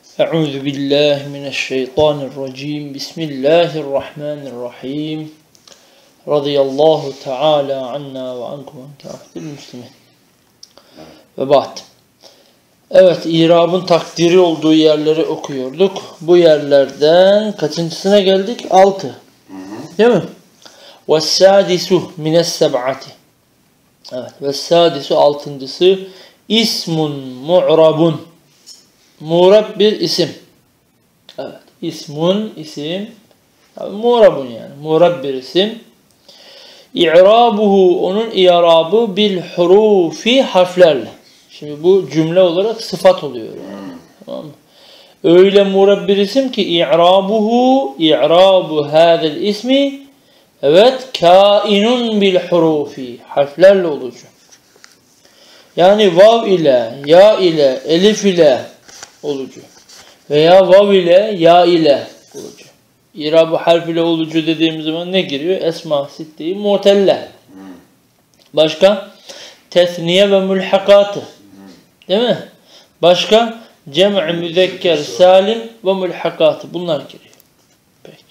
Euzu billahi mineşşeytanirracim. Bismillahirrahmanirrahim. Radıyallahu Teala anna ve ankum kâfetil müslimin. Ve ba'd. Evet, İrab'ın takdiri olduğu yerleri okuyorduk. Bu yerlerden kaçıncısına geldik? 6. Değil mi? Vessâdisu mine's-seb'ati. Evet, vessâdisu 6.'sı ismun mu'rabun. Mu'rab bir isim. Evet, ismun isim. Tabii mu'rabun yani. Mu'rab bir isim. İ'rabuhu onun i'rabı bil hurufi harflerle. Şimdi bu cümle olarak sıfat oluyor yani. Tamam mı? Öyle mu'rab bir isim ki i'rabu hadal ismi evet kainun bil hurufi harflerle olacak. Yani vav ile, ya ile, elif ile olucu veya vav ile, ya ile olucu. İrabı harf ile olucu dediğimiz zaman ne giriyor? Esma, sitte-i mu'telle. Başka? Tesniye ve mülhakatı. Değil mi? Başka? Cem'i müzekker salim ve mülhakatı. Bunlar giriyor. Peki.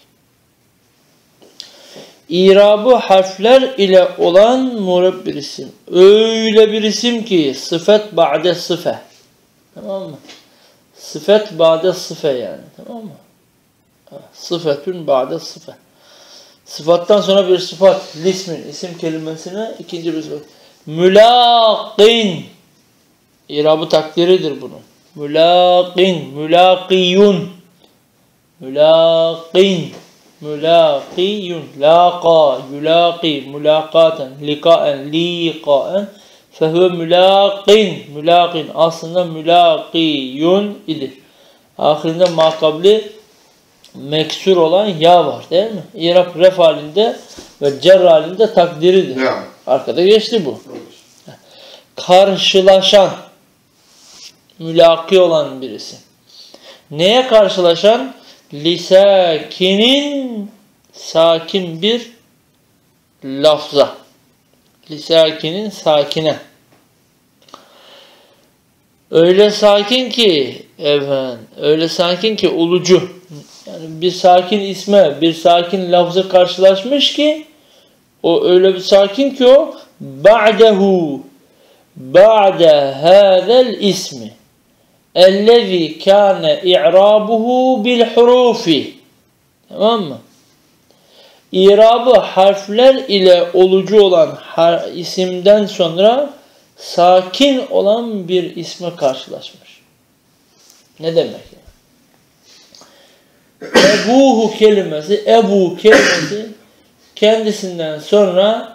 İrabı harfler ile olan mu'rab bir isim. Öyle bir isim ki sıfat ba'de sıfe. Tamam mı? Sıfat ba'de sıfe yani. Tamam mı? Sıfetün ba'de sıfe. Sıfattan sonra bir sıfat. Lismin, isim kelimesine ikinci bir sıfat. Mülaqin. İrabı takdiridir bunun. Mülaqin, mülaqiyun. Mülaqin, mülaqiyun. Laqa, yulaqi, mülaqaten, liqaen, liqaen. Fehve mülaqin. Mülaqin aslında mülaqiyun idi. Ahirinde makabli meksur olan ya var değil mi? İrab ref halinde ve cer halinde takdiridir. Ya. Arkada geçti bu. Karşılaşan, mülaki olan birisi. Neye karşılaşan? Lisakinin sakin bir lafza. Lisakinin sakine. Öyle sakin ki öyle sakin ki ulucu. Yani bir sakin isme, bir sakin lafza karşılaşmış ki o öyle bir sakin ki o ba'de hâzel ismi ellezî kâne i'râbuhu bil hurufi. Tamam mı? İrabı harfler ile olucu olan isimden sonra sakin olan bir isme karşılaşmış. Ne demek yani? Ebu kelimesi kendisinden sonra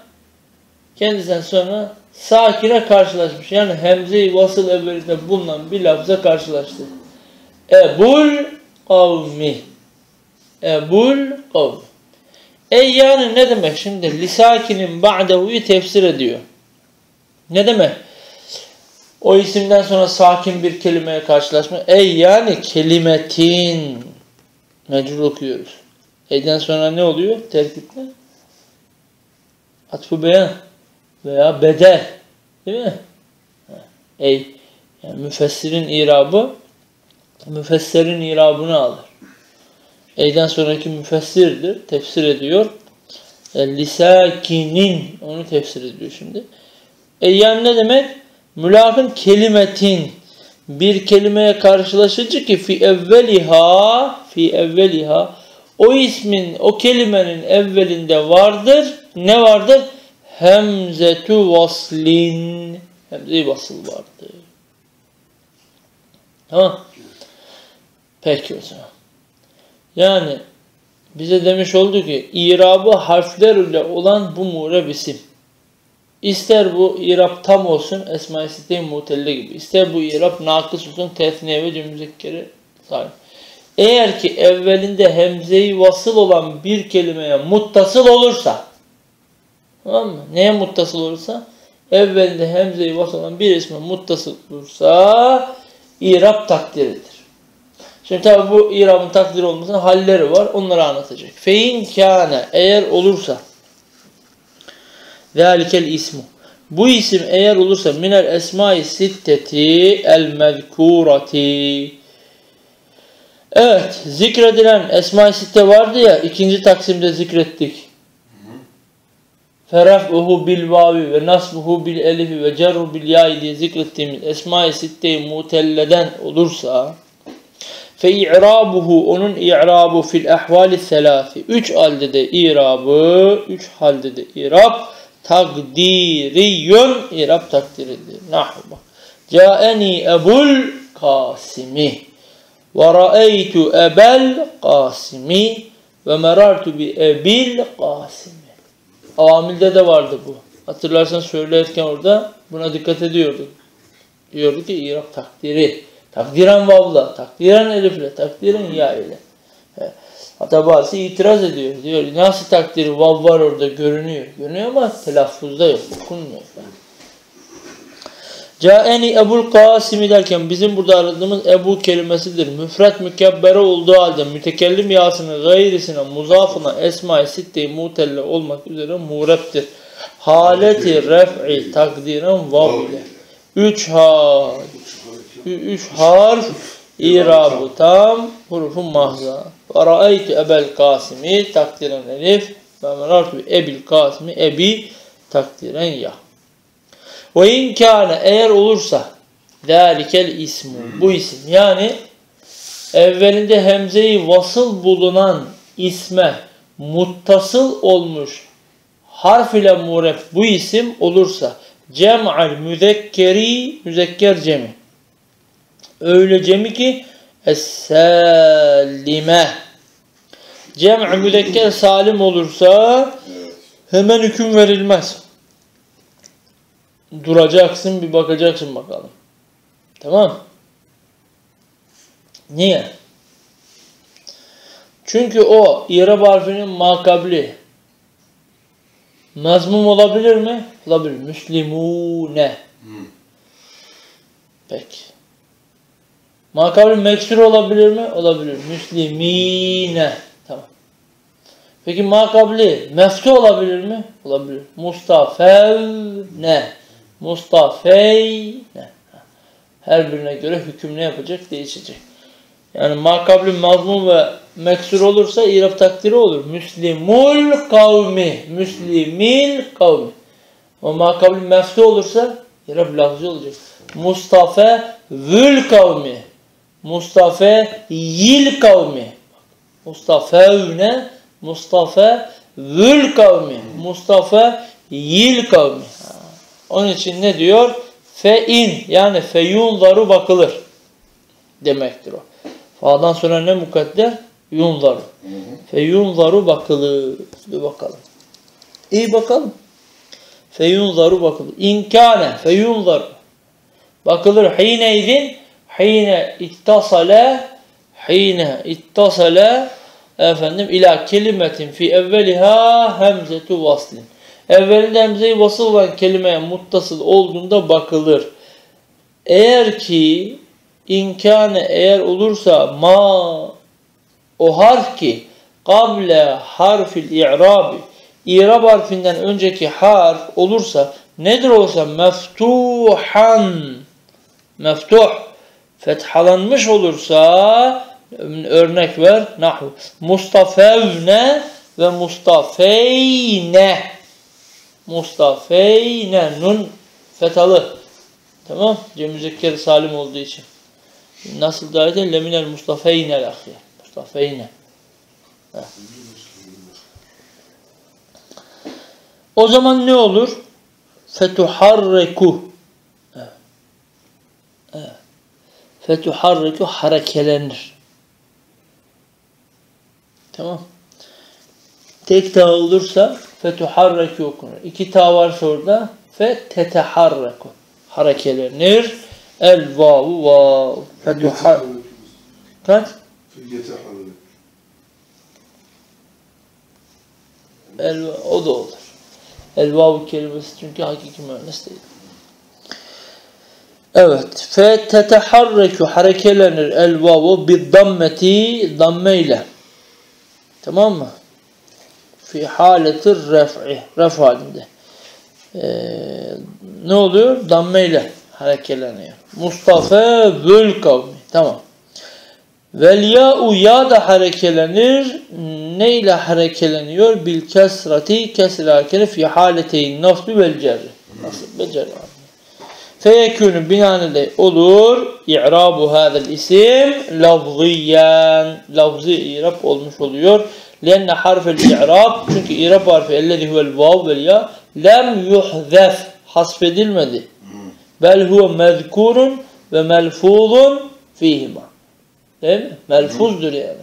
sakine karşılaşmış. Yani hemze-i vasıl evvelinde bulunan bir lafza karşılaştı. Ebul kavmi. Yani ne demek şimdi? Lisakinin ba'dehu'yu tefsir ediyor. Ne demek? O isimden sonra sakin bir kelimeye karşılaşma. Yani kelimetin. Mecrur okuyoruz. Eyden sonra ne oluyor? Terkiple. Atfu beyan veya bedel. Değil mi? Ey. Yani müfessirin irabını alır. Eyden sonraki müfessirdir. Tefsir ediyor. Lisakinin onu tefsir ediyor şimdi. Yani ne demek? Mülakın kelimetin bir kelimeye karşılaşıcı ki fi evveliha o ismin, o kelimenin evvelinde vardır. Ne vardır? Hemzetu vaslin. Hemze-i vasıl vardır. Tamam. Peki o zaman. Yani bize demiş oldu ki irabı harfler ile olan bu mu'rab isim. İster bu irab tam olsun esma-i sitte-i mu'telle gibi. İster bu irab nakıs olsun tesniye ve cem müzekkeri salim. Eğer ki evvelinde hemze-i vasıl olan bir kelimeye muttasıl olursa, tamam mı? Neye muttasıl olursa? Evvelinde hemze-i vasıl olan bir isme muttasıl olursa irab takdiridir. Şimdi tabi bu irabın takdiri olmasının halleri var. Onları anlatacak. Fein kâne eğer olursa zâlikel ismu. Bu isim eğer olursa minel esma-i sitteti el mezkûrati Evet, zikredilen Esma-i Sitte vardı ya, ikinci taksimde zikrettik. Feraf'uhu bil vavi ve nasbuhu bil elifi ve cerru bil ya'i diye zikrettiğimiz Esma-i Sitte-i mutelleden olursa fe i'rabuhu, onun i'rabı fil ahvali selâfi, 3 halde de i'rab takdiriyun, i'rab takdiridir. Nahvu. Câeni ebul kasimi ve ra'eytu ebel kasimi ve merartu bi ebil kasimi. Avamilde de vardı bu. Hatırlarsan söylerken orada buna dikkat ediyorduk. Diyordu ki i'rab takdiri. Takdiren vavla, takdiren elifle, takdiren ya ile. Hatta bazısı itiraz ediyor. Diyor nasıl takdiri, vav var orada görünüyor. Görünüyor ama telaffuzda yok. Okunmuyor. Câeni Ebul Kasimi derken bizim burada aradığımız Ebu kelimesidir. Müfret mükebbere olduğu halde mütekellim yasının gayrisine, muzafına, Esma-i Sitte-i mutelle olmak üzere mureptir. Haleti ref'i takdiren vav ile. 3 harf İrabı tam, hurufun mahza. Ve ra'aytu Ebel Kasimi takdiren elif ve merartu Ebil Kasimi ebi takdiren ya. Ve in kâne, eğer olursa zâlikel ismu, bu isim yani evvelinde hemze-i vasıl bulunan isme muttasıl olmuş harf ile muref bu isim olursa cem'al müzekkeri, müzekker cemi. Öyle cemi ki es-sâlime. Cem' müzekker salim olursa hemen hüküm verilmez. Duracaksın, bir bakacaksın bakalım. Tamam. Niye? Çünkü o i'rab harfinin makabli mazmum olabilir mi? Olabilir. Müslimune. Peki. Makabli meksur olabilir mi? Olabilir. Müslimine. Tamam. Peki makabli meftu olabilir mi? Olabilir. Mustafevne. Mustafeyne. Her birine göre hüküm ne yapacak? Değişecek. Yani makabli mazmum ve meksur olursa i'rab takdiri olur. Müslimul kavmi. Müslimil kavmi. O makabli meftu olursa i'rab lafzı olacak. Mustafa vül kavmi. Mustafa yil kavmi. Mustafevne. Mustafa vül kavmi. Mustafa yil kavmi. Onun için ne diyor? Fe-in, yani feyunzaru bakılır demektir o. Fa'dan sonra ne mukadder? Yunzaru. Feyunzaru bakılır. Bir bakalım. İyi bakalım. Feyunzaru bakılır. İnkâne feyunzaru. Bakılır. Hineydin hine ittasale efendim ila kelimetin fi evveliha hemzetu vaslin. Evvelinde hemze-i vasıl olan kelimeye muttasıl olduğunda bakılır. Eğer ki inkâne, eğer olursa ma, o harf ki kable harfil i'rabi, i'rab harfinden önceki harf olursa, nedir olsa meftuhan, meftuh, fethalanmış olursa, örnek ver, nahu mustafevne ve mustafeyne. Mustafeyne, nun fetalı. Tamam. Cem müzekker salim olduğu için. Nasıl da eder? Leminel mustafeyne l'ahir. Mustafeyne. O zaman ne olur? Fetuharreku. Fetuharreku, harekelenir. Tamam. Tek ta olursa fetuharreku okunur. 2 ta varsa orada feteteharreku. Harekelenir. El vavu vav. Fetuhar. Kaç? O da olur. El vavu kelimesi çünkü hakiki müennes değil. Evet. Feteteharreku, harekelenir. El vavu bi dammeti, damme ile. Tamam mı? Fi haletir ref'i, ref halinde. Ne oluyor? Damme ile harekeleniyor. Mustafa vül kavmi. Tamam. Vel ya'u ya da harekelenir. Neyle harekeleniyor? Bil kesrati kesr hakeni fi haleteyn nasbi vel cerri. Nasb ve cerri. Feyekûnü binaenaleyh olur. İ'rabu hâzel isim lafziyen. Lafzi i'rab olmuş oluyor. Lenne harfel i'rab. Çünkü i'rab harfi ellezî huvel vav vel ya lem yuhzef. Hasfedilmedi. Bel huve mezkurun ve melfuzun fîhima. Değil mi? Melfuzdur yani.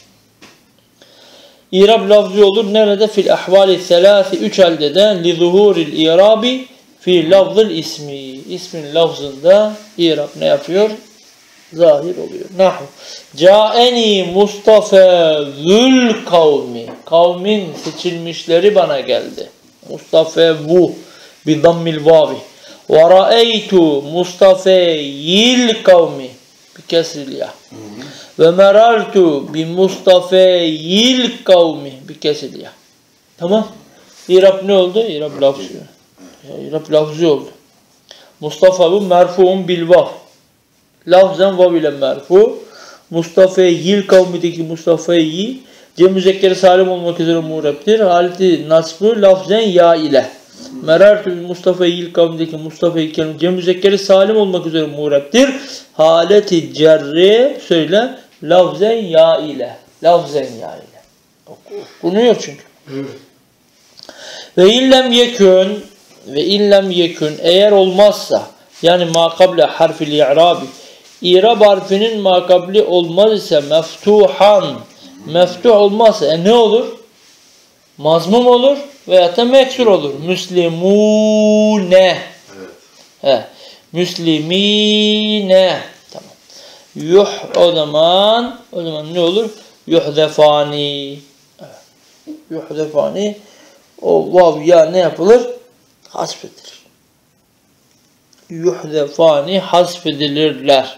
İrab lafzı olur. Nerede? Fil ahvali selâsi. Üç halde de li zuhuril irabi fi lafzıl ismi. İsmin lafzında irab ne yapıyor? Zahir oluyor. Nahu. Câeni Mustafa zül kavmi. Kavmin seçilmişleri bana geldi. Mustafa bu. Bi dammil vavi. Ve ra'eytu Mustafa'yil kavmi. Bi kesril ya. Ve merartu bi Mustafa'yil kavmi. Bi kesril ya. Tamam. İrab ne oldu? İrab lafzı. İrab lafzı oldu. Mustafa bu merfu'un bil vav. Lafzen vav ile merfu. Mustafa'yil kavmideki Mustafa'yı cem müzekkeri salim olmak üzere muğreptir. Haleti nasbı lafzen ya ile. Merartu bi Mustafa'yil kavmideki Mustafa'yı cem müzekkeri salim olmak üzere muğreptir. Haleti cerri söyle lafzen ya ile. Lafzen ya ile. Okunuyor çünkü. Evet. Ve illem yekün eğer olmazsa yani makable harfil i'rabi İrab harfinin makabli olmaz ise meftuhan meftuh olmazsa ne olur? Mazmum olur veya da meksur olur. Müslimune. Evet. Müslimine. Tamam. O zaman ne olur? Yuhdefani. Evet. Yuhdefani. O vav ya ne yapılır? Hasfedilir. Yuhdefani hasfedilirler.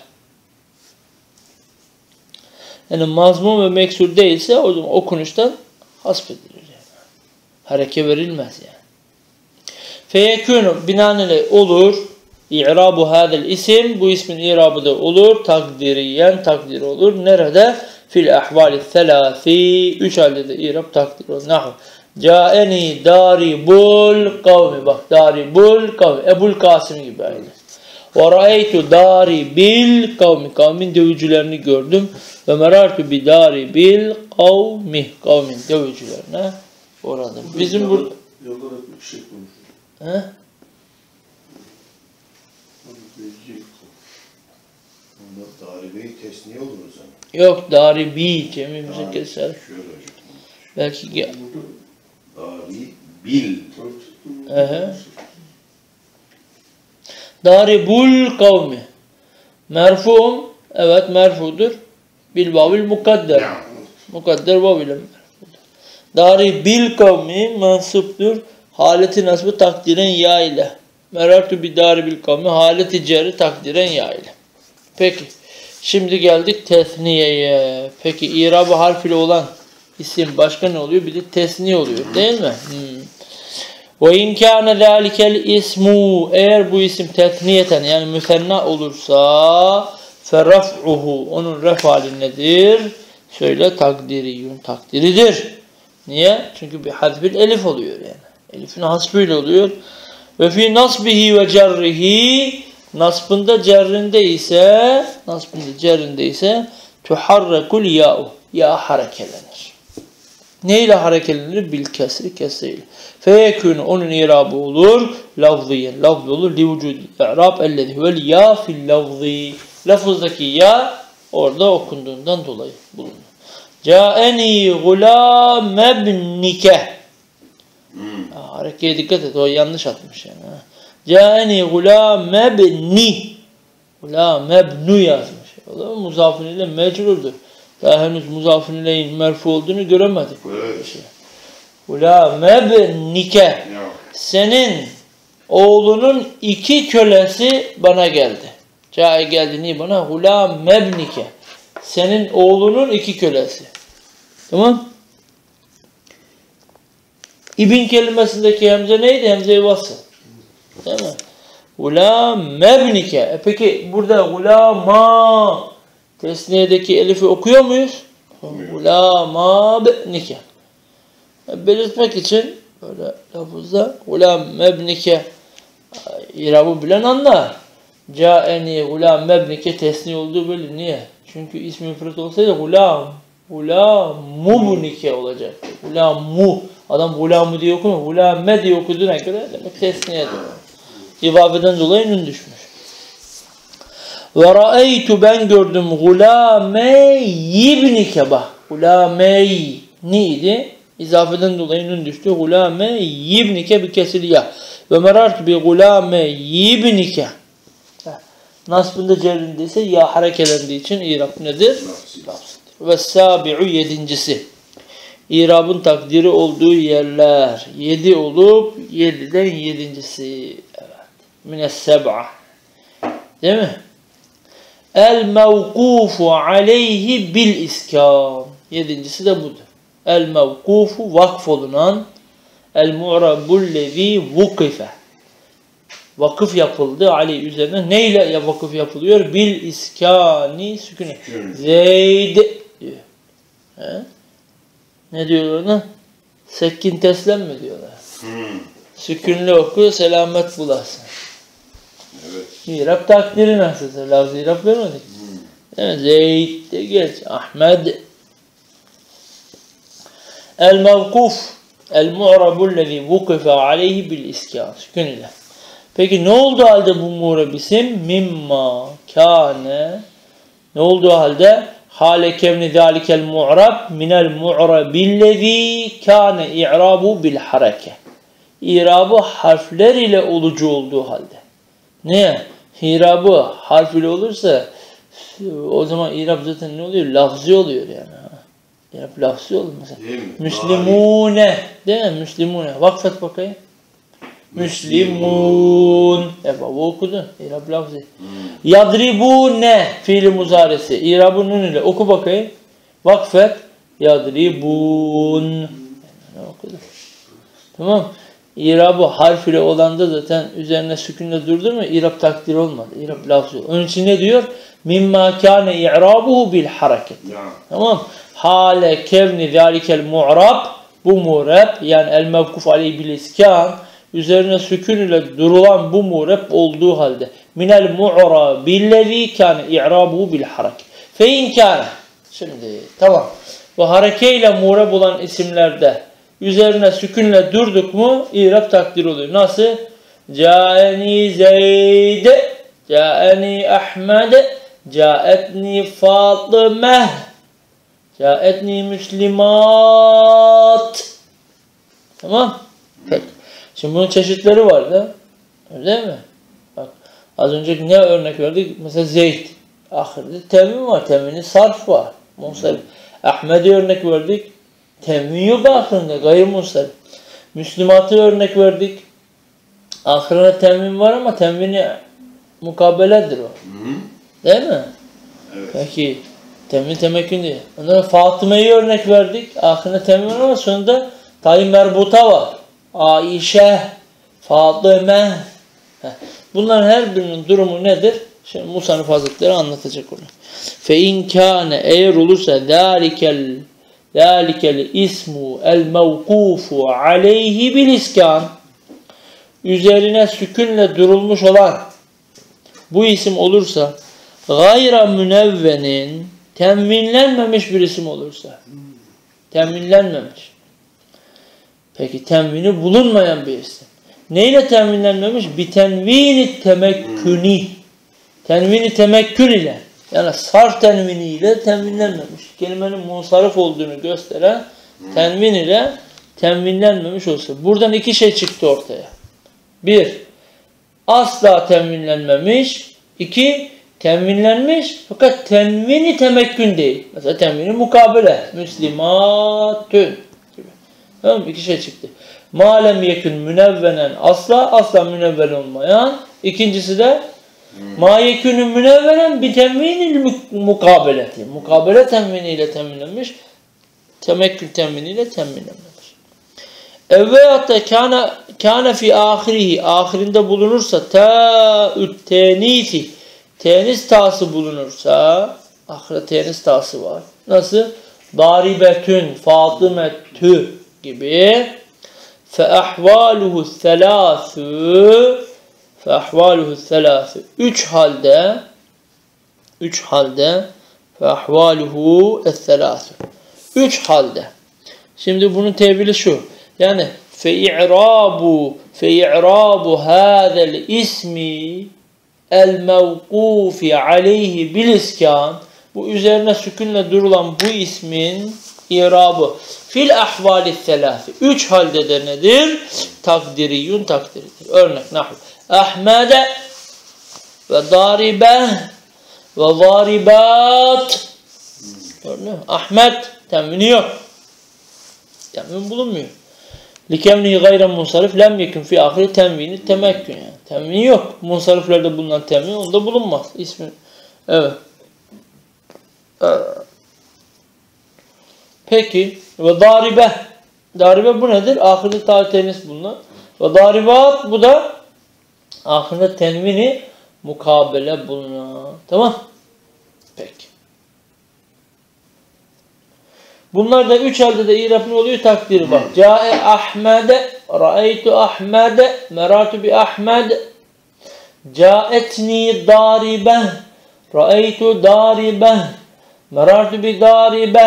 Yani mazmum ve meksur değilse o zaman okunuştan hasfedilir yani. Hareke verilmez yani. Feyekûnü binaenaleyh olur. İ'rabu hâzel isim. Bu ismin i'rabı da olur. Takdiriyen takdir olur. Nerede? Fil ahvali selâfi. Üç halde de i'rab takdir olur. Nahu. Câeni daribul kavmi. Bak daribul kavmi. Ebul Kasım gibi aynı. Ve ra'eytu daribil kavmi. Kavmin dövücülerini gördüm. Ve merartu bi daribil kavmi. Kavmin dövücülerine uğradım. Bizim burada... Yolda da bir şey konuşuyor. He? Onlar daribe-i tesniye olur o zaman. Yok daribi. Cemimize keser. Belki... Daribil. Daribul kavmi. Merfu'um. Evet merfudur. Bil vavil mukadder. Mukadder vav ile merfudur. Daribil kavmi mansıptur. Haleti nasbı takdiren ya ile. Merartu bi daribil kavmi. Haleti cerri takdiren ya ile. Peki. Şimdi geldik tesniyeye. Peki irabı harf ile olan isim başka ne oluyor? Bir de tesniye oluyor. Değil mi? Ve in kâne zâlikel ismu eğer bu isim tethniyeten yani müsenna olursa feraf'uhu onun ref hali nedir? Söyle takdiriyun takdiridir. Niye? Çünkü bir harfil elif oluyor yani. Elifin hasbıyla oluyor. Ve fi nasbihi ve cerrihi nasbında cerrinde ise tuharrakul ya'u ya harekelenir. Neyle harekelenir? Bil kesri kesriyle. Feyekûnü onun irabı olur. Lafziyen lafzı olur. Li vücudil i'rab ellezî huvel ya fil lafzi. Lafızdaki ya orada okunduğundan dolayı bulunur. Câeni gulâmebnike. Harekeye dikkat et. O yanlış atmış yani. Câeni gulâmebni. Gulâmebnu yazmış. O da muzafın ile mecrurdur. Daha henüz muzafın ileyin merfu olduğunu göremedik. Evet. Gulâmebnike. Senin oğlunun iki kölesi bana geldi. Cahil geldi niye bana? Gulâmebnike. Senin oğlunun iki kölesi. Tamam. İbn kelimesindeki hemze neydi? Hemze-i vasıl. Değil mi? Gulâmebnike. Peki burada gulâma Tesniyedeki elifi okuyor muyuz? Gulamabnike. Belirtmek için böyle lafızda gulamabnike irabı bilen anlar. Câeni gulamabnike tesniye olduğu belli. Niye? Çünkü ismi müfret olsaydı gulamubnike olacak. Gulamu. Adam gulamu diye okumuyor. Gulame diye okuduğuna göre demek tesniyedir. İvabeden dolayı nun düşmüş. Ve ra'eytu ben gördüm gulameyibnike bak. Gulamey neydi? İzafeden dolayı nun düştü. Gulameyibnike bir kesiliye. Ve merartu bi gulameyibnike. Nasbında cerrindeyse ya harekelendiği için irab nedir? Lafzıdır. Ve sabi'u yedincisi. İrabın takdiri olduğu yerler. 7 olup 7'den yedincisi. Evet. Mines seb'a. Değil mi? El mevkufu aleyhi bil iskan. Yedincisi de budur. El mevkufu vakfolunan el mu'rabullezi vukife. Vakıf yapıldı aleyhi üzerine. Neyle vakıf yapılıyor? Bil iskani sükune. Zeyd diyor. He? Ne diyorlar ona? Sekkin teslem mi diyorlar? Sükünlü oku selamet bulasın. Evet. İrab takdiri nasılsa? Lafz-ı irab vermedik. Evet, Zeyd de geç. Ahmed. El mevkuf. El mu'rabullezi vukife aleyhi bil iskan. Sükun ile. Peki ne oldu halde bu mu'rab isim? Mimma kâne. Ne oldu halde? Hale kevni zâlikel mu'rab minel mu'rabillezî kâne i'râbu bil hareke. İrabı harfler ile olucu olduğu halde. Ne? İrabı harf ile olursa o zaman irab zaten ne oluyor? Lafzi oluyor yani. İrab lafzi olur mesela. Müslimune. Değil mi? Müslimune. Vakfet bakayım. Müslimun. Bu okudu. İrab lafzi. Yadribune fiili muzaresi. İrabın nun ile oku bakayım. Vakfet. Yadribun. Ne okudu? Tamam. İrabı harf ile olanda zaten üzerine sükünle durdu mu? İrab takdir olmadı. İrab lafzi. Onun için ne diyor? Mimma kâne i'rabuhu bil hareket. Tamam. Hale kevni zâlikel mu'rab. Bu mu'rab yani el mevkuf aleyhi bil iskan. Üzerine sükun ile durulan bu mu'rab olduğu halde minel mu'ra billezî kâne i'râbuhu bil hareket. Fe in kâne. Şimdi tamam. Bu harekeyle mu'rab olan isimlerde üzerine sükünle durduk mu i'rab takdir oluyor. Nasıl? Câeni Zeyd, Câeni Ahmed, Câetni Fatıme, Câetni Müslimat. Tamam? Peki. Şimdi bunun çeşitleri var da. Öyle mi? Bak az önceki ne örnek verdik? Mesela Zeyd. Ahirde temvin var. Temvinin sarf var. Munsarif. Ahmet'e örnek verdik. Temvin yok ahirinde. Gayr munsarif. Müslümat'a örnek verdik. Ahirinde temvin var ama temvini mukabeledir o. Değil mi? Evet. Peki. Temvin temekkün değil. Ondan Fatıma'yı örnek verdik. Ahirinde temvin var ama sonunda tayin merbuta var. Aişe, Fatıme. Bunların her birinin durumu nedir? Şimdi Musa'nın Hazretleri anlatacak onu. Fe in kâne eğer olursa zâlikel ismu el mevkufu aleyhi bil iskan. Üzerine sükünle durulmuş olan bu isim olursa gayra münevvenin temvinlenmemiş bir isim olursa. Temvinlenmemiş. Peki tenvini bulunmayan bir isim. Neyle tenvinlenmemiş? Bitenvini temekküni. Tenvini temekkün ile. Yani sarf tenvini ile tenvinlenmemiş. Kelimenin munsarif olduğunu gösteren tenvin ile tenvinlenmemiş olsa. Buradan iki şey çıktı ortaya. Bir, asla tenvinlenmemiş. İki, tenvinlenmiş fakat tenvini temekkün değil. Mesela tenvini mukabele. Müslimatün. Tamam mı? İki şey çıktı. Malem yekün münevvenen asla münevven olmayan. İkincisi de ma yekünün münevvenen bi temvinil mukabeleti. Mukabele temviniyle teminlenmiş. Temekkül temviniyle teminlenmemiş. Evveyhatta kâne fi ahirihi ahirinde bulunursa ta'ü't tenisi tenis tası bulunursa Ahirde tenis tası var. Nasıl? Daribetün, Fatımetü gibi. فَاَحْوَالُهُ الثَّلَاثُ Üç halde فَاَحْوَالُهُ الثَّلَاثُ Üç halde. Şimdi bunun tevili şu. Yani فَاِعْرَابُ هَذَا الْاِسْمِ الْمَوْقُوفِ عَلَيْهِ بِالْاِسْكَانِ Bu üzerine sükünle durulan bu ismin irabı fil ahvali selâfi. Üç halde de nedir? Takdiriyun takdiridir. Örnek nahu. Ahmede ve daribe ve zaribat. Gördün mü? Ahmet temini yok. Temin bulunmuyor. Likevnihi gayren munsarif lem yekun fi ahiri temvini temekkün. Yani. Temini yok. Munsariflerde bulunan temin onda bulunmaz. İsmi. Evet. Peki ve daribe. Daribe bu nedir? Ahirde ta tenis bulunan. Ve daribat bu da ahirde tenvini mukabele bulunan. Tamam. Peki. Bunlar da üç halde de irab ne oluyor? Takdiri bak. Câe Ahmede, ra'eytu Ahmede, meratu bi Ahmed, câetni daribe, ra'eytu daribe, meratu bi daribe,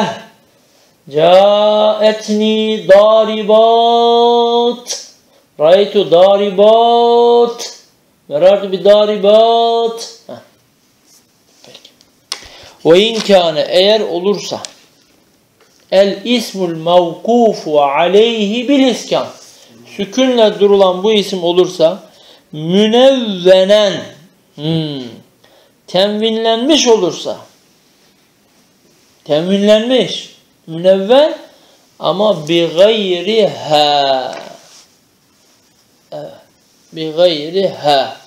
câetni daribat, ra'eytu daribat, meratu bi daribat. Peki. Ve inkâne eğer olursa el ismul mevkufu aleyhi bil iskan. Sükünle durulan bu isim olursa münevvenen tenvinlenmiş olursa münevven ama bi gayri ha bi gayri ha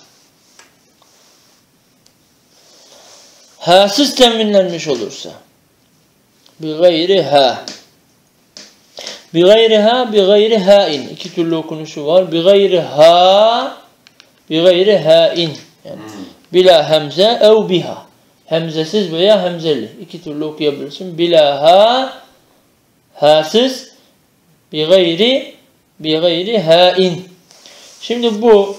ha'sız tenvinlenmiş olursa bi gayri ha. Bi gayri ha, bi gayri hain. İki türlü okunuşu var. Bi gayri ha, bi gayri hain. Yani bila hemze ev biha. Hemzesiz veya hemzeli. İki türlü okuyabilirsin. Bila ha, ha'sız, bi gayri hain. Şimdi bu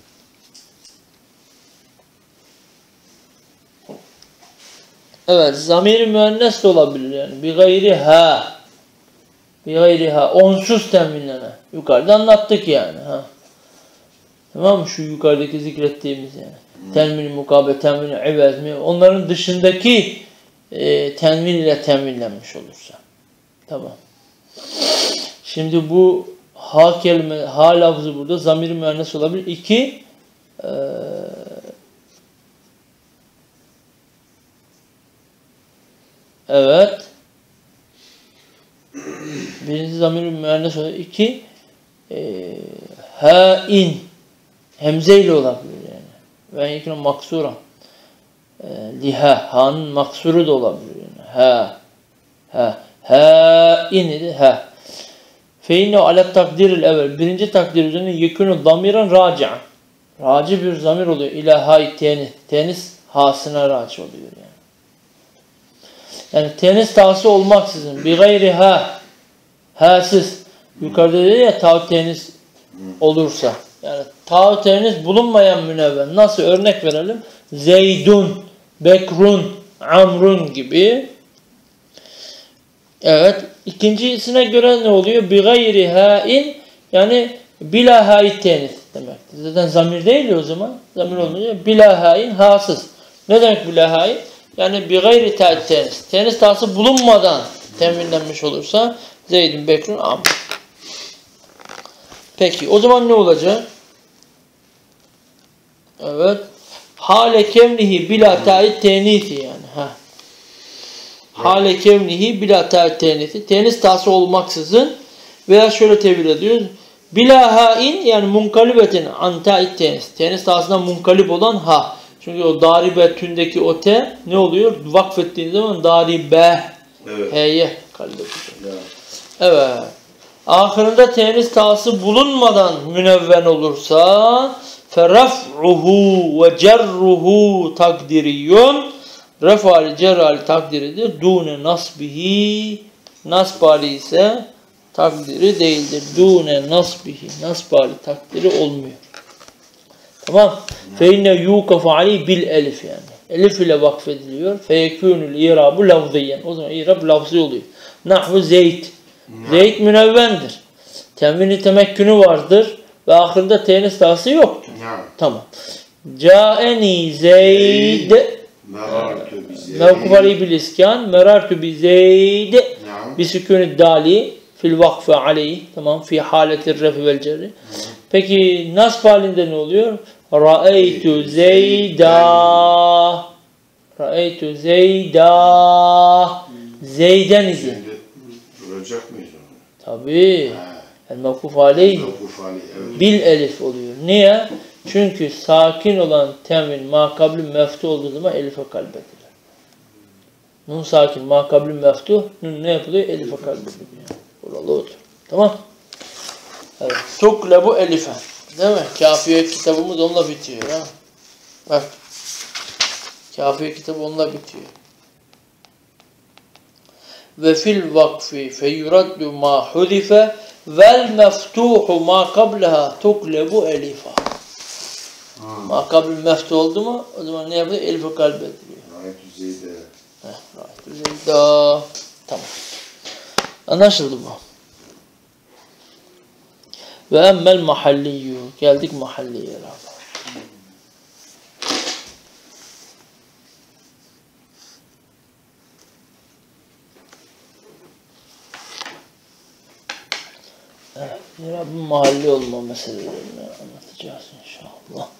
evet, zamir-i müennes de olabilir yani. Bi gayri ha. Bi gayri ha. Onsuz teminlene. Yukarıda anlattık yani. Ha. Tamam mı? Şu yukarıdaki zikrettiğimiz yani. Tenmin-i mukabe, tenmin-i evez mi? Onların dışındaki tenmin ile teminlenmiş olursa. Tamam. Şimdi bu ha kelime, ha lafzı burada zamir-i müennes olabilir. İki, evet. Birinci zamir-i müennes olabilir. İki, hain. Hemze ile olabilir yani. Ve yekine maksura. Liha. Ha'nın maksuru da olabilir yani. Hain idi. Ha. Feinne alet takdiril evvel. Birinci takdir üzerine yekunu damiren raci'an. Raci bir zamir oluyor. İlâhâ-i tenis. Tenis hasına raci oluyor yani. Yani tenis tası olmaksızın bi gayri ha, ha'sız, yukarıda dedi ya tav tenis olursa, yani tav tenis bulunmayan münevven. Nasıl örnek verelim? Zeydun, Bekrun, Amrun gibi. Evet. İkincisine göre ne oluyor? Bi gayri ha'in, yani bila ha'it tenis demek. Zaten zamir değil ya o zaman. Zamir olmayınca bila ha'in, ha'sız. Ne demek bila ha'in? Yani bir gayri tenis. Tenis tası bulunmadan teminlenmiş olursa Zeyd'in, Bekrun, Amr. Peki o zaman ne olacak? Evet. Hale kevnihi bila ta'id tenisi yani. Ha. Hale kevnihi bila ta'id tenisi. Tenis tası olmaksızın veya şöyle tevil ediyoruz. Bila ha'in yani munkalibetin an ta'id tenis. Tenis tasından munkalip olan ha. Çünkü o daribetündeki o te ne oluyor? Vakfettiğin zaman daribe. Evet. H'ye kalıyor. Evet. Ahirinde tenis tası bulunmadan münevven olursa feraf'uhu ve cerruhu takdiriyun. Ref hali cer hali takdiridir. Dune nasbihi. Nasb hali ise takdiri değildir. Dune nasbihi. Nasb hali takdiri olmuyor. Tamam. Fe inne yukafu aleyhi bil elif yani. Elif ile vakfediliyor. Fe yekûnül i'rabu lafziyen. O zaman i'rab lafzi oluyor. Nahvu zeyd. Zeyd münevvendir. Tenvini temekkünü vardır. Ve ahırında tenis tası yoktur. Tamam. Câeni zeyd. Mevkuf aleyhi bil iskan. Merartu bi zeyd. Bisükûnü dali. Fil vakfe aleyhi. Tamam. Fi haletir refi vel cerri. Peki nasb halinde ne oluyor? Ra'eytu zeyda. Ra'eytu zeyda. Zeyden idi. Şimdi duracak mıyız onu? Tabii. El mevkuf aleyhi. Evet. Bil elif oluyor. Niye? Çünkü sakin olan tenvin makabli meftu olduğu zaman elife kalbedilir. Nun sakin makabli meftu. Nun ne yapılıyor? Elife kalbedilir. Buralı odur. Tamam. Evet. Tuklebu elife. Değil mi? Kafiye kitabımız onunla bitiyor. Ha? Bak. Kafiye kitabı onunla bitiyor. Ve fil vakfi fe yuraddu ma hudife vel meftuhu ma kableha tuklebu elifa. Ma kabli meftu oldu mu? O zaman ne yapıyor? Elife kalbediliyor. Ra'eytu zeyde. Ra'eytu zeyda. Tamam. Anlaşıldı bu. Ve emmel mahalliyyü. Geldik mahalliye. Evet. Rabbim mahalli olma meselelerini anlatacağız inşallah.